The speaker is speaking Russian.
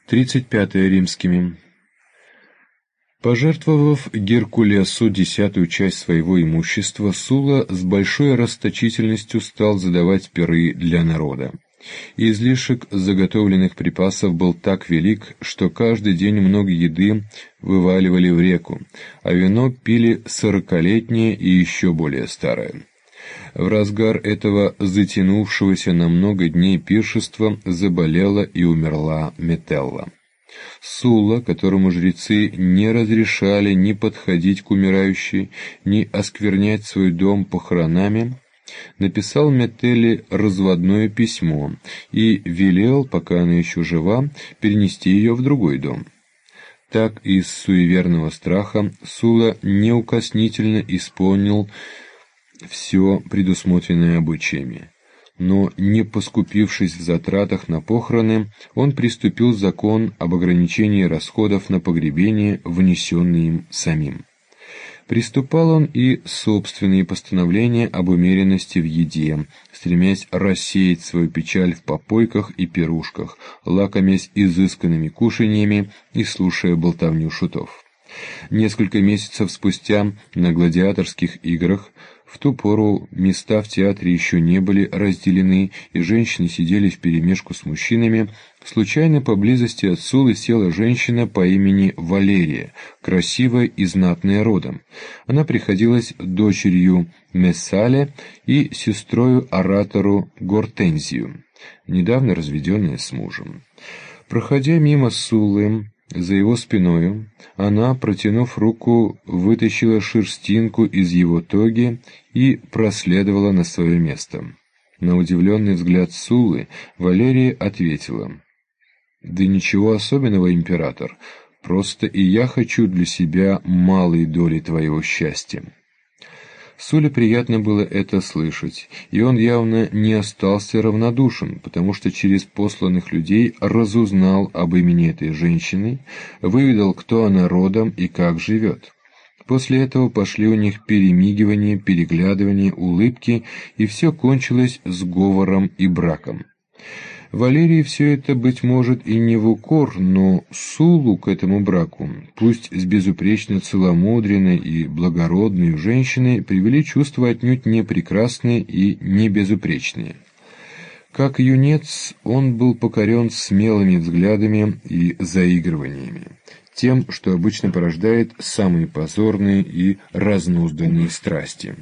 35 римскими. Пожертвовав Геркулесу 10-ю часть своего имущества, Сула с большой расточительностью стал задавать пиры для народа. Излишек заготовленных припасов был так велик, что каждый день много еды вываливали в реку, а вино пили 40-летнее и еще более старое. В разгар этого затянувшегося на много дней пиршества заболела и умерла Метелла. Сула, которому жрецы не разрешали ни подходить к умирающей, ни осквернять свой дом похоронами, написал Метелле разводное письмо и велел, пока она еще жива, перенести ее в другой дом. Так из суеверного страха Сула неукоснительно исполнил все предусмотренное обычаями. Но, не поскупившись в затратах на похороны, он приступил закон об ограничении расходов на погребение, внесенный им самим. Приступал он и собственные постановления об умеренности в еде, стремясь рассеять свою печаль в попойках и пирушках, лакомясь изысканными кушаньями и слушая болтовню шутов. Несколько месяцев спустя на гладиаторских играх, в ту пору места в театре еще не были разделены, и женщины сидели вперемешку с мужчинами, случайно поблизости от Сулы села женщина по имени Валерия, красивая и знатная родом. Она приходилась дочерью Мессале и сестрою оратору Гортензию, недавно разведенная с мужем. Проходя мимо Сулы, за его спиною, она, протянув руку, вытащила шерстинку из его тоги и проследовала на свое место. На удивленный взгляд Сулы Валерия ответила: «Да ничего особенного, император, просто и я хочу для себя малой доли твоего счастья». Суле приятно было это слышать, и он явно не остался равнодушен, потому что через посланных людей разузнал об имени этой женщины, выведал, кто она родом и как живет. После этого пошли у них перемигивания, переглядывания, улыбки, и все кончилось сговором и браком. Валерии все это, быть может, и не в укор, но Сулу к этому браку, пусть с безупречно целомудренной и благородной женщиной, привели чувства отнюдь не прекрасные и не безупречные. Как юнец он был покорен смелыми взглядами и заигрываниями, тем, что обычно порождает самые позорные и разнузданные страсти.